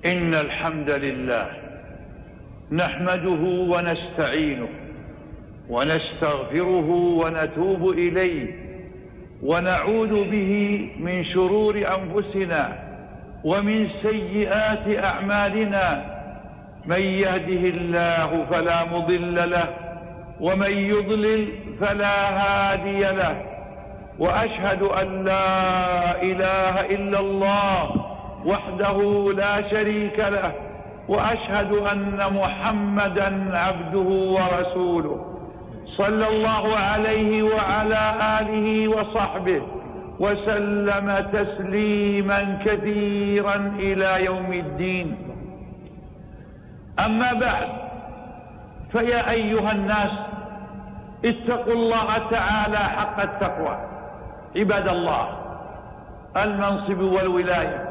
إن الحمد لله نحمده ونستعينه ونستغفره ونتوب إليه ونعوذ به من شرور أنفسنا ومن سيئات أعمالنا. من يهده الله فلا مضل له ومن يضلل فلا هادي له، وأشهد أن لا إله إلا الله وحده لا شريك له، وأشهد أن محمدا عبده ورسوله صلى الله عليه وعلى آله وصحبه وسلم تسليما كثيرا إلى يوم الدين. أما بعد، فيا أيها الناس اتقوا الله تعالى حق التقوى. عباد الله، المنصب والولاية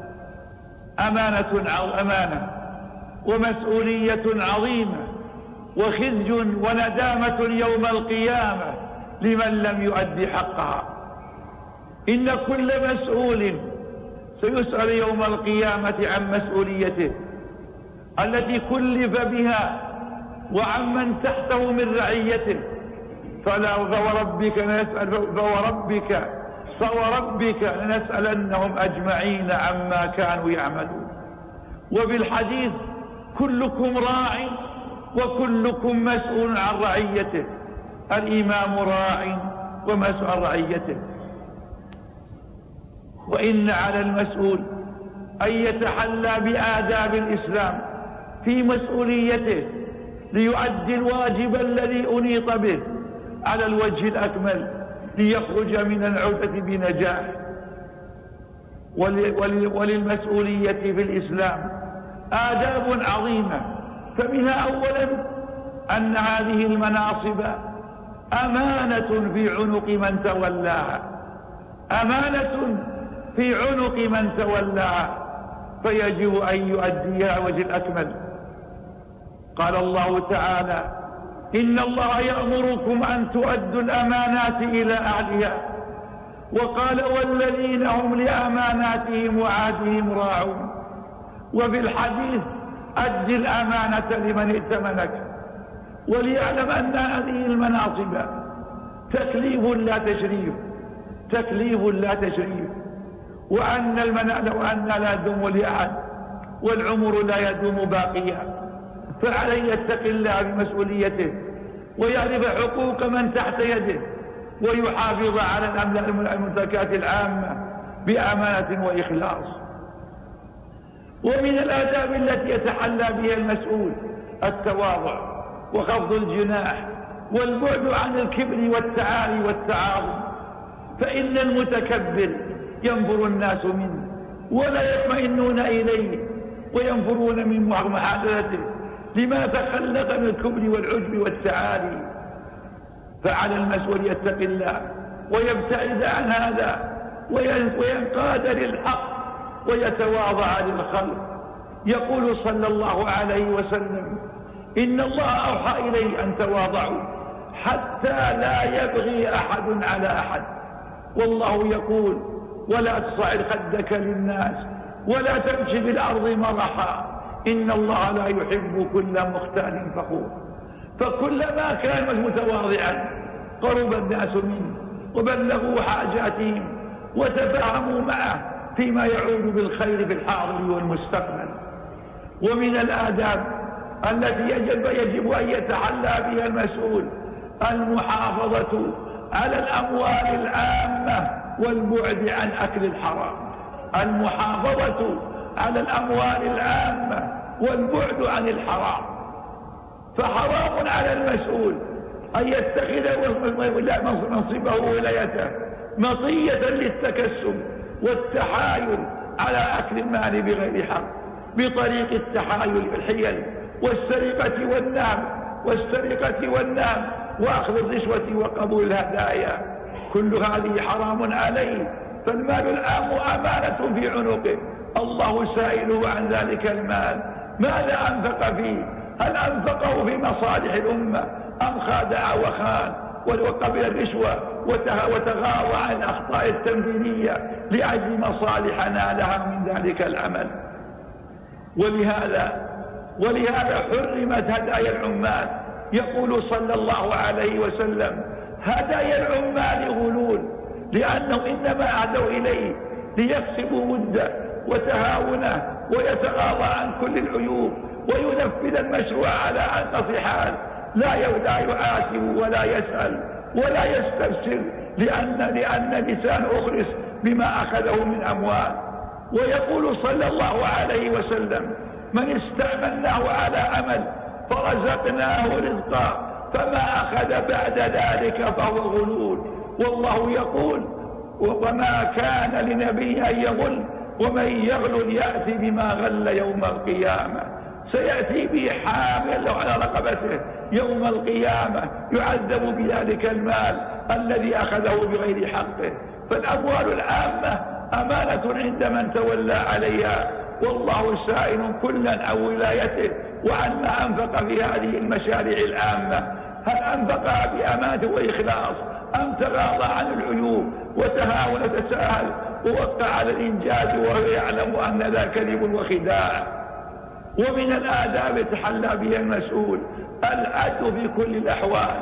أمانة ومسؤولية عظيمة وخزي وندامة يوم القيامة لمن لم يؤدي حقها. إن كل مسؤول سيسأل يوم القيامة عن مسؤوليته التي كلف بها وعمن تحته من رعيته. فوربك لنسألنهم أجمعين عما كانوا يعملون. وبالحديث: كلكم راع وكلكم مسؤول عن رعيته. الإمام راع ومسؤول عن رعيته. وإن على المسؤول أن يتحلى بآداب الإسلام في مسؤوليته ليؤدي الواجب الذي أنيط به على الوجه الأكمل ليخرج من العودة بنجاح. وللمسؤولية في الإسلام آداب عظيمة، فمنها أولا أن هذه المناصب أمانة في عنق من تولاها، أمانة في عنق من تولاها، فيجب أن يؤديها على وجه الأكمل. قال الله تعالى: إن الله يأمركم أن تؤدوا الأمانات إلى أهلها. وقال: والذين هم لأماناتهم وعهدهم راعون. وفي الحديث: أد الأمانة لمن ائتمنك. وليعلم أن هذه المناصب تكليف لا تشريف، تكليف لا تشريف، وأن لا يدوم لأحد والعمر لا يدوم باقيا. فعليه يتقي الله بمسؤوليته ويعرف حقوق من تحت يده ويحافظ على الممتلكات العامة بأمانة وإخلاص. ومن الآداب التي يتحلى بها المسؤول التواضع وخفض الجناح والبعد عن الكبر والتعالي والتعاظم، فإن المتكبر ينفر الناس منه ولا يطمئنون إليه وينفرون من محادثته لما تخلق من الكبر والعجب والتعالي. فعلى المسؤول يتقي الله ويبتعد عن هذا وينقاد للحق ويتواضع للخلق. يقول صلى الله عليه وسلم: إن الله أوحى إلي أن تواضعوا حتى لا يبغي أحد على أحد. والله يقول: ولا تصعر خدك للناس ولا تمشي في الأرض مرحا إن الله لا يحب كل مختال فخور. فكلما كان متواضعا قرب الناس منه وبلغوا حاجاتهم وتفاهموا معه فيما يعود بالخير في الحاضر والمستقبل. ومن الآداب التي يجب أن يتحلى بها المسؤول المحافظة على الأموال العامة والبعد عن أكل الحرام. المحافظة على الأموال العامة والبعد عن الحرام. فحرام على المسؤول أن يتخذ منصبه وولايته مطية للتكسب والتحايل على أكل المال بغير حق بطريق التحايل بالحيل والسرقة والنهب وأخذ الرشوة وقبول الهدايا. كل هذه حرام عليه، فالمال العام أمانة في عنقه. الله سائله عن ذلك المال ماذا أنفق فيه؟ هل أنفقه في مصالح الأمة أم خادع وخان وقبل الرشوة وتغاضى عن الأخطاء التنفيذية لأجل مصالح نالها من ذلك العمل؟ ولهذا حرمت هدايا العمال. يقول صلى الله عليه وسلم: هدايا العمال غلول، لأنهم إنما أهدوا إليه ليكسبوا وده وتهاونه ويتغاضى عن كل العيوب وينفذ المشروع على أنقص حال، لا يعاتب ولا يسأل ولا يستفسر، لأن لسان أخرس بما أخذه من أموال. ويقول صلى الله عليه وسلم: من استأمناه على أمل فرزقناه رزقا فما أخذ بعد ذلك فهو غلول. والله يقول: وما كان لنبي أن يغل ومن يغل يأتي بما غل يوم القيامة. سيأتي به حامل على رقبته يوم القيامة يعذب بذلك المال الذي أخذه بغير حقه. فالأموال العامة أمانة عند من تولى عليها، والله سائل كلا عن ولايته وعن ما أنفق في هذه المشاريع العامة. هل أنفقها بأمانة وإخلاص أم تغاضى عن العيوب وتهاون وتساهل ووقع على الإنجاز وهو يعلم أن ذا كذب وخداع؟ ومن الآداب يتحلى بها المسؤول العدل في كل الأحوال.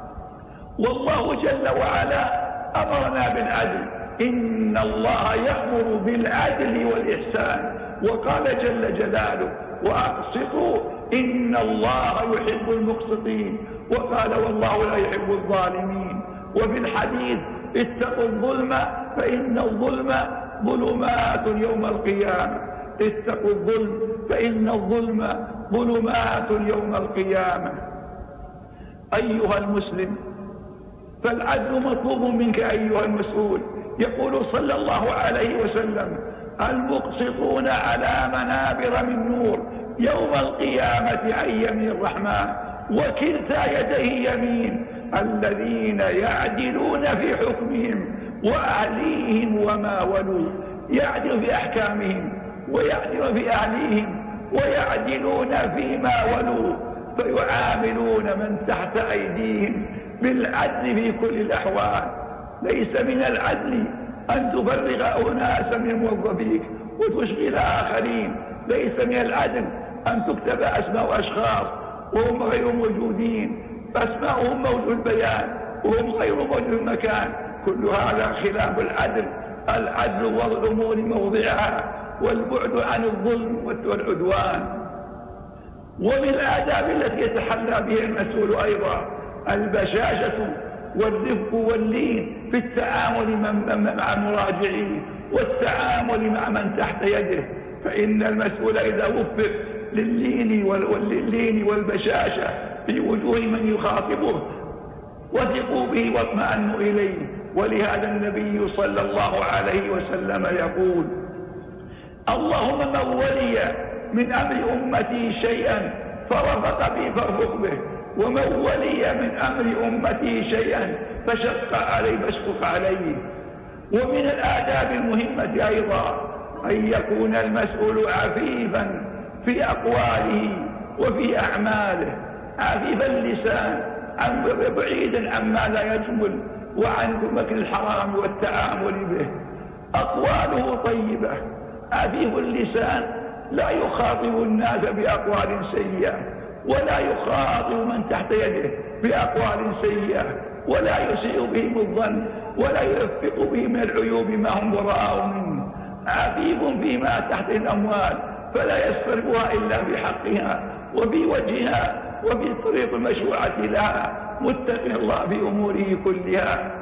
والله جل وعلا أمرنا بالعدل: إن الله يأمر بالعدل والإحسان. وقال جل جلاله: وأقسطوا إن الله يحب المقسطين. وقال: والله لا يحب الظالمين. وفي الحديث: اتقوا الظلم فإن الظلم ظلمات يوم القيامة. اتقوا الظلم فإن الظلم ظلمات يوم القيامة. أيها المسلم، فالعدل مطلوب منك أيها المسؤول. يقول صلى الله عليه وسلم: المقسطون على منابر من نور يوم القيامة عن يمين الرحمن وكلتا يديه يمين، الذين يعدلون في حكمهم وأهليهم وما ولوا. يعدل في أحكامهم ويعدل في أهليهم ويعدلون فيما ولوا، فيعاملون من تحت أيديهم بالعدل في كل الأحوال. ليس من العدل أن تفرغ أناسا من موظفيك وتشغل آخرين. ليس من العدل أن تكتب أسماء أشخاص وهم غير موجودين، أسماءهم موجود البيان وهم غير موجود المكان. كل هذا خلاف العدل. العدل وضع الأمور موضعها والبعد عن الظلم والعدوان. ومن الآداب التي يتحلى بها المسؤول أيضا البشاشة والرفق واللين في التعامل مع مراجعيه والتعامل مع من تحت يده. فإن المسؤول إذا وفق لللين والبشاشة في وجوه من يخاطبه وثقوا به واطمأنوا إليه. ولهذا النبي صلى الله عليه وسلم يقول: اللهم من ولي من أمر أمتي شيئا فرفق بي فارفق به، ومن ولي من أمر أمتي شيئا فشق عليه فاشقق عليه. ومن الآداب المهمة أيضا أن يكون المسؤول عفيفا في أقواله وفي أعماله، عفيف اللسان بعيدا عما لا يجمل وعن مكر الحرام والتعامل به. أقواله طيبة، عفيف اللسان، لا يخاطب الناس بأقوال سيئة ولا يخاطب من تحت يده بأقوال سيئة ولا يسيء بهم الظن ولا يلفق بهم من العيوب ما هم وراءه منه. عفيف فيما تحت الأموال فلا يصرفها إلا بحقها وفي وجهها وفي طريق المشروعة لها، متقي الله في أموره كلها.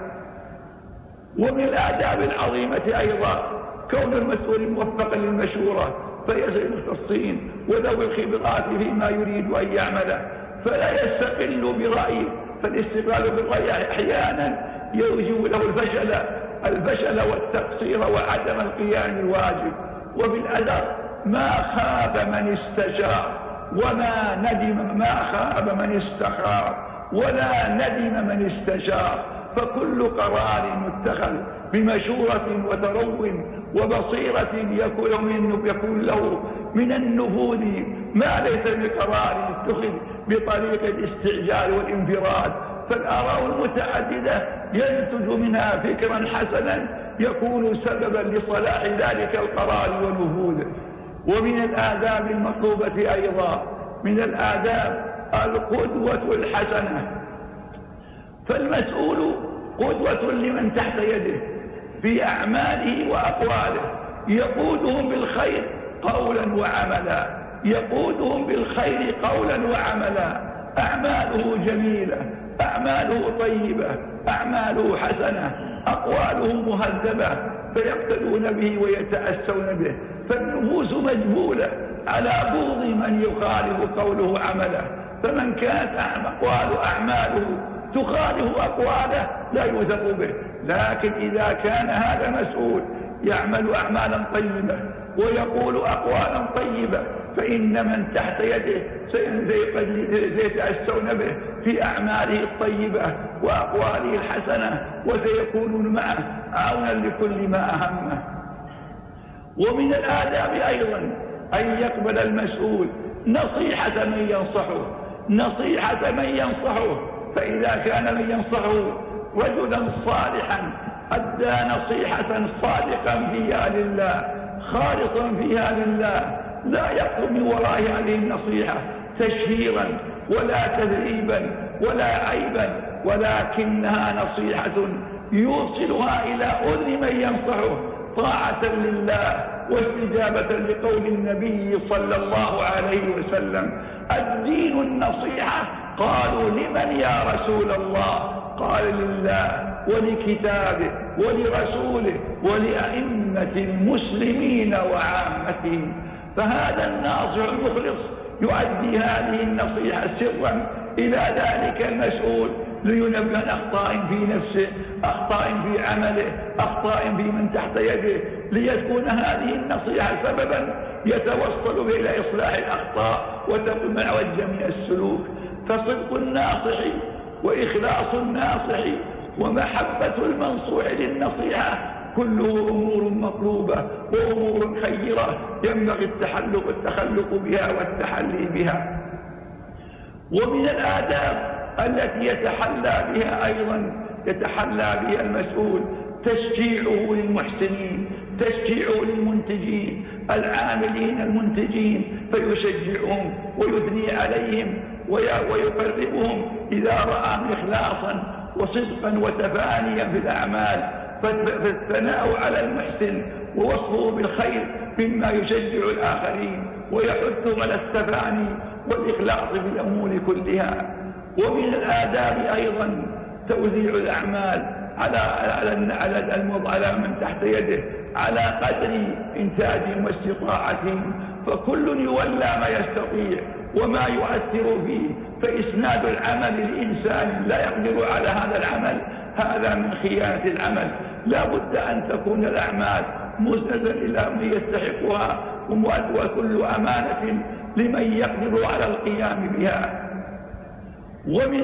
ومن الآداب العظيمة أيضا كون المسؤول موفقا للمشورة فيسأل المختصين وذوي الخبرات فيما يريد أن يعمله، فلا يستقل برأيه. فالاستقلال بالرأي أحيانا يوجب له الفشل والتقصير وعدم القيام الواجب. وفي الأثر: ما خاب من استشار وما ندم، ما خاب من استخار ولا ندم من استشار. فكل قرار متخذ بمشورة وترو وبصيرة يكون له من النفوذ ما ليس بقرار اتخذ بطريق الاستعجال والانفراد. فالآراء المتعددة ينتج منها فكرا حسنا يكون سببا لصلاح ذلك القرار ونفوذه. ومن الآداب المطلوبة أيضا من الآداب القدوة الحسنة، فالمسؤول قدوة لمن تحت يده في أعماله وأقواله، يقودهم بالخير قولا وعملا، يقودهم بالخير قولا وعملا، أعماله جميلة، أعماله طيبة، أعماله حسنة، أقواله مهذبة، فيقتدون به ويتأسون به. فالنفوس مجبولة على بغض من يخالف قوله عمله، فمن كانت أعماله تخالف أقواله لا يوثق به. لكن إذا كان هذا مسؤول يعمل أعمالا طيبة ويقول أقوالا طيبة، فإن من تحت يده سيتأسون به في أعماله الطيبة وأقواله الحسنة، وسيكونون معه عونا لكل ما أهمه. ومن الآداب أيضا أن يقبل المسؤول نصيحة من ينصحه، فإذا كان من ينصحه رجلا صالحا أدى نصيحة صادقا فيها لله، خالصا فيها لله، لا يقوم من وراء هذه النصيحة تشهيرا ولا تذريبا ولا عيبا، ولكنها نصيحة يوصلها إلى أذن من ينصحه طاعة لله واستجابة لقول النبي صلى الله عليه وسلم: الدين النصيحة. قالوا: لمن يا رسول الله؟ قال: لله ولكتابه ولرسوله ولأئمة المسلمين وعامتهم. فهذا الناصح المخلص يؤدي هذه النصيحة سرا إلى ذلك المسؤول لينبه أخطاء في نفسه، أخطاء في عمله، أخطاء في من تحت يده، ليكون هذه النصيحة سببا يتوصل به إلى إصلاح الأخطاء وتكون معوجة من السلوك. فصدق الناصح وإخلاص الناصح ومحبة المنصوح للنصيحة كله أمور مطلوبة وأمور خيرة ينبغي التخلق بها والتحلي بها. ومن الآداب التي يتحلى بها المسؤول تشجيعه للمحسنين، تشجيعه للمنتجين العاملين المنتجين، فيشجعهم ويثني عليهم ويقربهم إذا رأى إخلاصا وصدقا وتفانيا في الأعمال. فالثناء على المحسن ووصفه بالخير مما يشجع الآخرين ويحثهم على التفاني والإخلاص في الأمور كلها. ومن الآداب أيضا توزيع الأعمال على من تحت يده على قدر إنتاجهم واستطاعتهم، فكل يولى ما يستطيع وما يؤثر فيه. فإسناد العمل لإنسان لا يقدر على هذا العمل هذا من خيانة العمل. لا بد أن تكون الأعمال مسندا إلى من يستحقها، وكل أمانة لمن يقدر على القيام بها. ومن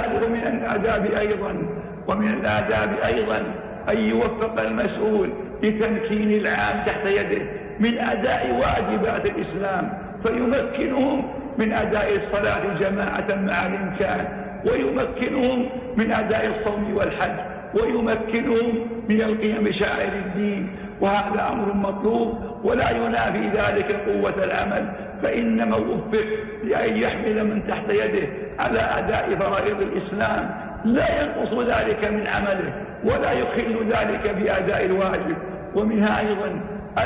الآداب أيضا أن يوفق المسؤول لتمكين العام تحت يده من أداء واجبات الإسلام، فيمكنهم من أداء الصلاة جماعة مع الإمكان، ويمكنهم من أداء الصوم والحج، ويمكنهم من القيام بشعائر الدين. وهذا أمر مطلوب ولا ينافي ذلك قوة العمل، فإنما وفق لأن يحمل من تحت يده على أداء فرائض الإسلام لا ينقص ذلك من عمله ولا يخل ذلك بأداء الواجب. ومنها أيضا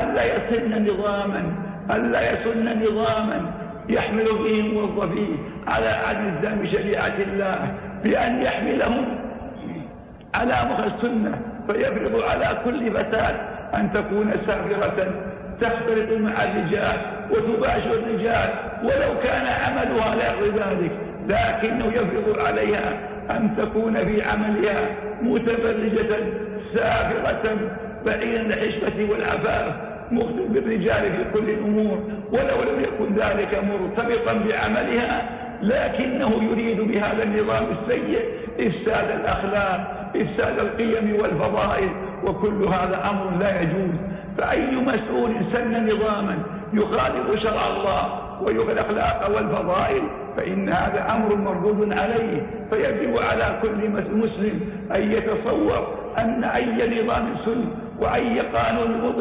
ألا يسن نظاما يحمل فيه موظفيه على عدم الزام شريعة الله، بأن يحملهم على مخ السنة، فيفرض على كل فتاة أن تكون سافرة تختلط مع الرجال وتباشر الرجال، ولو كان عملها لا يقضي ذلك، لكنه يفرض عليها أن تكون في عملها متبرجة سافرة بعيدا عن الحشمة والعفاف، مخطئ بالرجال في كل الأمور، ولو لم يكن ذلك مرتبطا بعملها، لكنه يريد بهذا النظام السيء إفساد الأخلاق، إفساد القيم والفضائل، وكل هذا أمر لا يجوز. فأي مسؤول سن نظاما يخالف شرع الله ويغفل الأخلاق والفضائل فإن هذا أمر مردود عليه. فيجب على كل مسلم أن يتصور أن أي نظام سن وأي قانون وضع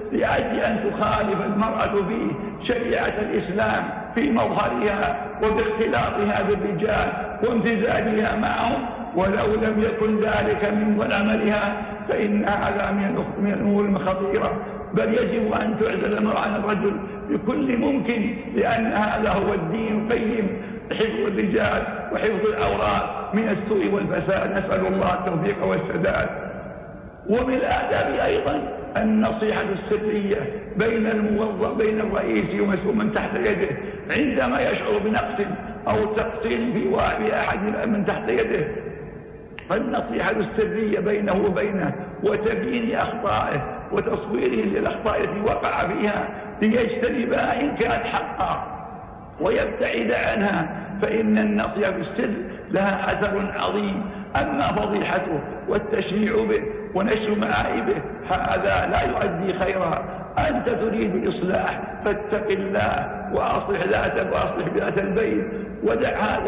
لأجل أن تخالف المرأة فيه شريعة الإسلام في مظهرها وباختلاطها بالرجال وامتزاجها معهم، ولو لم يكن ذلك من عملها فإن هذا من الأمور الخطيرة، بل يجب أن تعزل المرأة عن الرجل بكل ممكن، لأن هذا هو الدين القيم، حفظ الرجال وحفظ العورات من السوء والفساد. نسأل الله التوفيق والسداد. ومن الآداب أيضا النصيحة السرية بين الموظف بين الرئيس ومسؤول من تحت يده عندما يشعر بنقص أو تقصير في أحد من تحت يده، فالنصيحة السرية بينه وبينه وتبيين أخطائه وتصويره للأخطاء التي وقع فيها ليجتنبها إن كانت حقا ويبتعد عنها، فإن النصيحة بالسر لها أثر عظيم. أما فضيحته والتشنيع به ونشر معايبه هذا لا يؤدي خيرا. أنت تريد الإصلاح فاتق الله وأصلح ذاتك وأصلح ذات البيت ودعها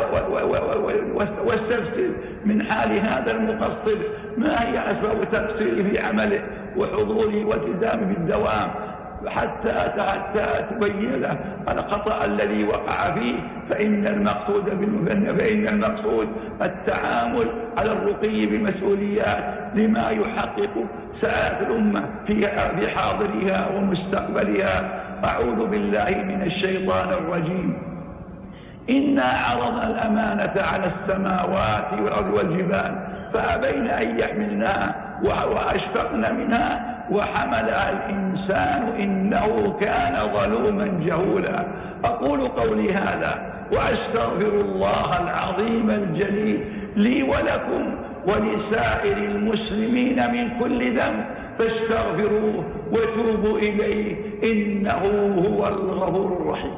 واستفسر من حال هذا المقصر ما هي أسباب تقصيره في عمله وحضوره والتزامه بالدوام حتى تبين له الخطأ الذي وقع فيه. فإن المقصود التعامل على الرقي بمسؤوليات لما يحقق سعادة الأمة في حاضرها ومستقبلها. أعوذ بالله من الشيطان الرجيم. إنا عرضنا الأمانة على السماوات والأرض والجبال فأبين أن يحملنها وأشفقن منها وحملها الإنسان إنه كان ظلوما جهولا. أقول قولي هذا وأستغفر الله العظيم الجليل لي ولكم ولسائر المسلمين من كل ذنب فاستغفروه وتوبوا إليه إنه هو الغفور الرحيم.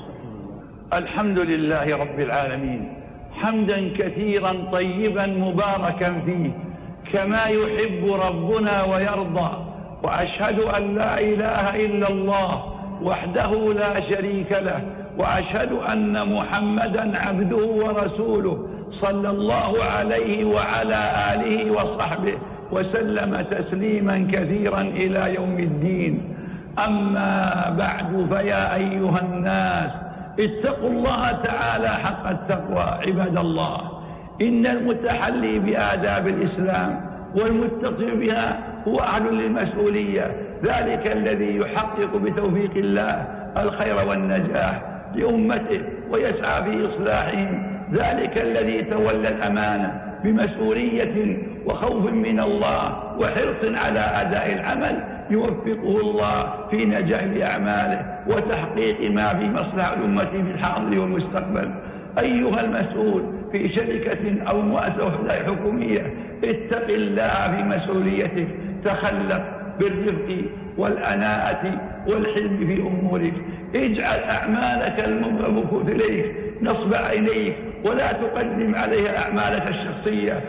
الحمد لله رب العالمين حمدا كثيرا طيبا مباركا فيه كما يحب ربنا ويرضى، وأشهد أن لا إله إلا الله وحده لا شريك له، وأشهد أن محمدا عبده ورسوله صلى الله عليه وعلى آله وصحبه وسلم تسليما كثيرا إلى يوم الدين. أما بعد فيا أيها الناس اتقوا الله تعالى حق التقوى عباد الله. إن المتحلي بآداب الإسلام والمتصف بها هو أهل للمسؤولية، ذلك الذي يحقق بتوفيق الله الخير والنجاح لأمته ويسعى في إصلاحهم، ذلك الذي تولى الأمانة بمسؤولية وخوف من الله وحرص على أداء العمل يوفقه الله في نجاح أعماله وتحقيق ما في مصلحة الأمة في الحاضر والمستقبل. أيها المسؤول في شركة أو مؤسسة حكومية اتق الله في مسؤوليتك، تخلق بالرفق والأناءة والحلم في أمورك، اجعل أعمالك الموكولة إليك نصب عينيك ولا تقدم عليها أعمالك الشخصية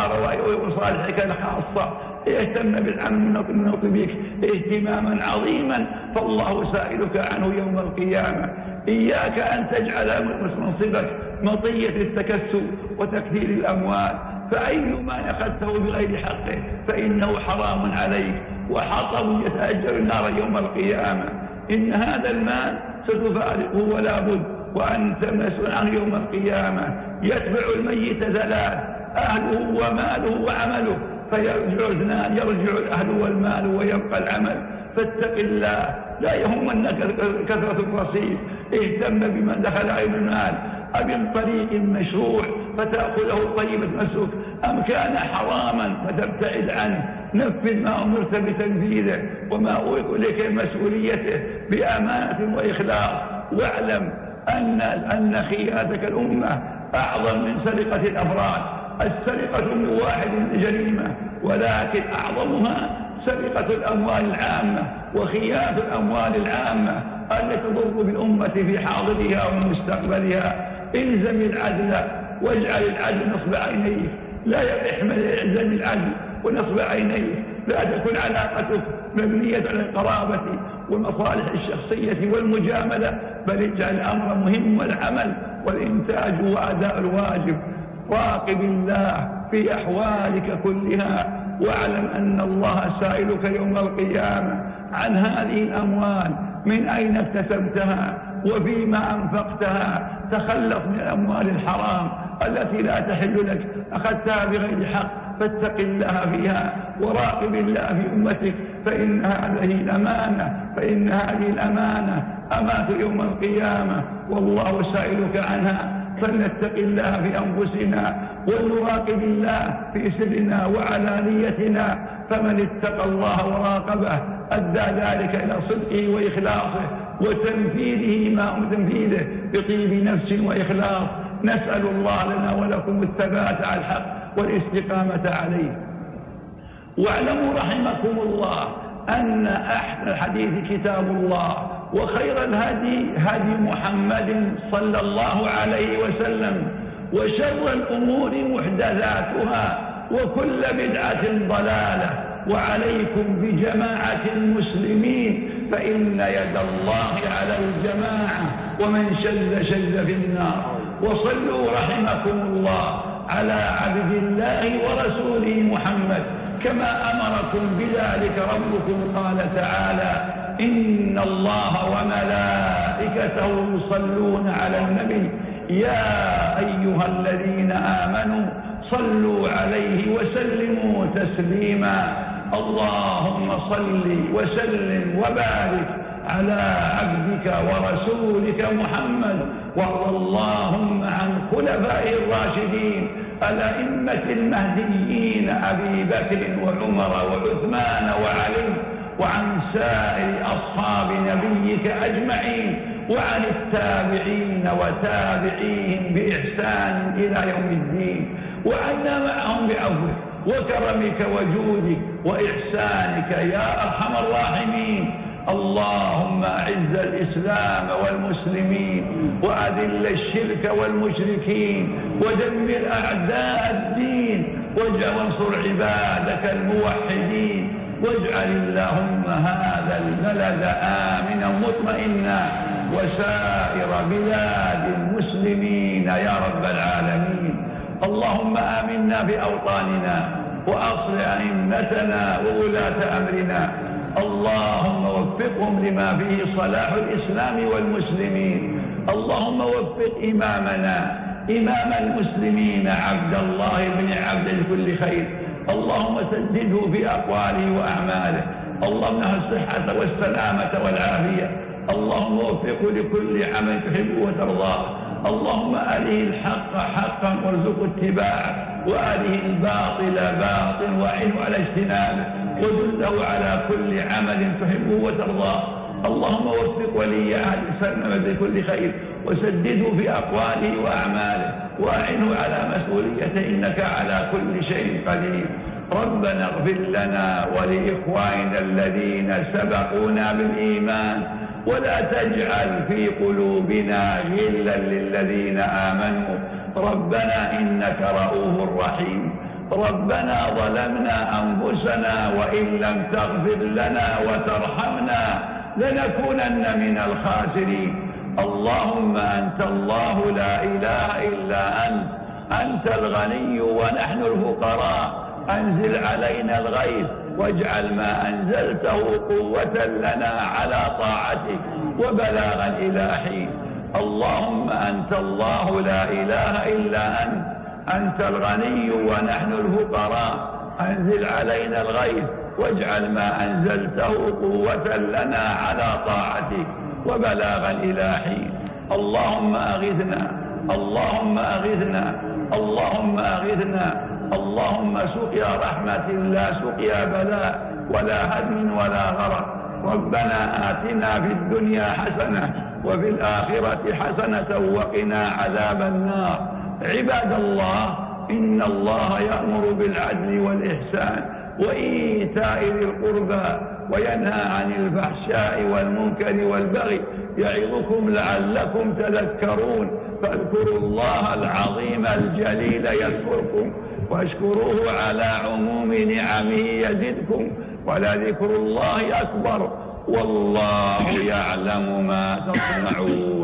ومصالحك الخاصة. اهتم بالعمل من بك اهتماما عظيما فالله سائلك عنه يوم القيامة. إياك أن تجعل منصبك مطية التكسب وتكثير الأموال، فأيما أخذته بغير حقه فإنه حرام عليك وحطب يتأجر النار يوم القيامة. إن هذا المال ستفارقه ولا بد وأنت مسؤول عنه يوم القيامة. يتبع الميت ثلاث: أهله وماله وعمله، فيرجع اثنان، يرجع الأهل والمال ويبقى العمل. فاتق الله لا يهمنك كثرة الرصيد، اهتم بمن دخل علم المال أم طريق مشروع فتأخذه طيبة مسك أم كان حراما فتبتعد عنه. نفذ ما أمرت بتنفيذه وما أويك إليك مسؤوليته بأمانة وإخلاص، واعلم أن خيانتك الأمة أعظم من سرقة الأفراد. السرقة من واحد جريمة، ولكن أعظمها سرقة الأموال العامة وخيانة الأموال العامة التي تضر بالأمة في حاضرها ومستقبلها. الزم العدل واجعل العدل نصب عينيك، لا يحمل الزم العدل ونصب عينيك. لا تكن علاقتك مبنية على القرابة والمصالح الشخصية والمجاملة، بل اجعل الأمر مهم والعمل والإنتاج وأداء الواجب. راقب الله في أحوالك كلها واعلم أن الله سائلك يوم القيامة عن هذه الأموال، من أين اكتسبتها وفيما أنفقتها. تخلص من الأموال الحرام التي لا تحل لك، أخذتها بغير حق، فاتق الله فيها وراقب الله في أمتك، فإن هذه الأمانة أمات يوم القيامة والله سائلك عنها. فلنتق الله في أنفسنا ونراقب الله في سرنا وعلانيتنا، فمن اتقى الله وراقبه أدى ذلك إلى صدقه وإخلاصه وتنفيذه تنفيذه بطيب نفس وإخلاص. نسأل الله لنا ولكم الثبات على الحق والاستقامة عليه. واعلموا رحمكم الله أن أحسن الحديث كتاب الله، وخير الهدي هدي محمد صلى الله عليه وسلم، وشر الأمور محدثاتها، وكل بدعة ضلالة. وعليكم بجماعة المسلمين، فإن يد الله على الجماعة، ومن شذ في النار. وصلوا رحمكم الله على عبد الله ورسوله محمد كما أمركم بذلك ربكم. قال تعالى: إن الله وملائكته يصلون على النبي يا أيها الذين آمنوا صلوا عليه وسلموا تسليما. اللهم صل وسلم وبارك على عبدك ورسولك محمد، وارض اللهم عن خلفائه الراشدين الأئمة المهديين أبي بكر وعمر وعثمان وعلي، وعن سائر أصحاب نبيك أجمعين، وعن التابعين وتابعيهم بإحسان إلى يوم الدين، وعنا معهم بعفوك وكرمك وجودك وإحسانك يا أرحم الراحمين. اللهم أعز الإسلام والمسلمين، وأذل الشرك والمشركين، ودمر أعداء الدين، وانصر عبادك الموحدين، واجعل اللهم هذا البلد آمنا مطمئنا، وسائر بلاد المسلمين يا رب العالمين. اللهم آمنا في أوطاننا، وأصلح أئمتنا وولاة أمرنا. اللهم وفقهم لما فيه صلاح الإسلام والمسلمين. اللهم وفق إمامنا إمام المسلمين عبد الله بن عبد لكل خير. اللهم سدده في أقواله وأعماله. اللهم له الصحة والسلامة والعافية. اللهم وفقه لكل عمل تحبه وترضاه. اللهم أريه الحق حقا وارزقه اتباعه، وأريه الباطل باطلا وأعنه على اجتنابه، ودله على كل عمل تحبه وترضاه. اللهم وفق ولي عهد سلمة بكل خير، وسدده في أقواله وأعماله، وأعنه على مسؤوليته، إنك على كل شيء قدير. ربنا اغفر لنا ولإخواننا الذين سبقونا بالإيمان، ولا تجعل في قلوبنا غلا للذين آمنوا. ربنا إنك رؤوف رحيم. ربنا ظلمنا أنفسنا وإن لم تغفر لنا وترحمنا لنكونن من الخاسرين. اللهم أنت الله لا إله إلا أنت، أنت الغني ونحن الفقراء. أنزل علينا الغيث واجعل ما أنزلته قوة لنا على طاعتك وبلاغا إلى حين. اللهم أنت الله لا إله إلا أنت، أنت الغني ونحن الفقراء. أنزل علينا الغيث واجعل ما أنزلته قوة لنا على طاعتك وبلاغا إلى حين. اللهم أغثنا، اللهم أغثنا، اللهم أغثنا. اللهم سقيا رحمة لا سقيا بلاء ولا هدم ولا غرق. ربنا آتنا في الدنيا حسنة وفي الآخرة حسنة وقنا عذاب النار. عباد الله، إن الله يأمر بالعدل والإحسان وإيتاء ذي القربى وينهى عن الفحشاء والمنكر والبغي، يعظكم لعلكم تذكرون. فاذكروا الله العظيم الجليل يذكركم، واشكروه على عموم نعمه يزدكم، ولذكر الله أكبر، والله يعلم ما تصنعون.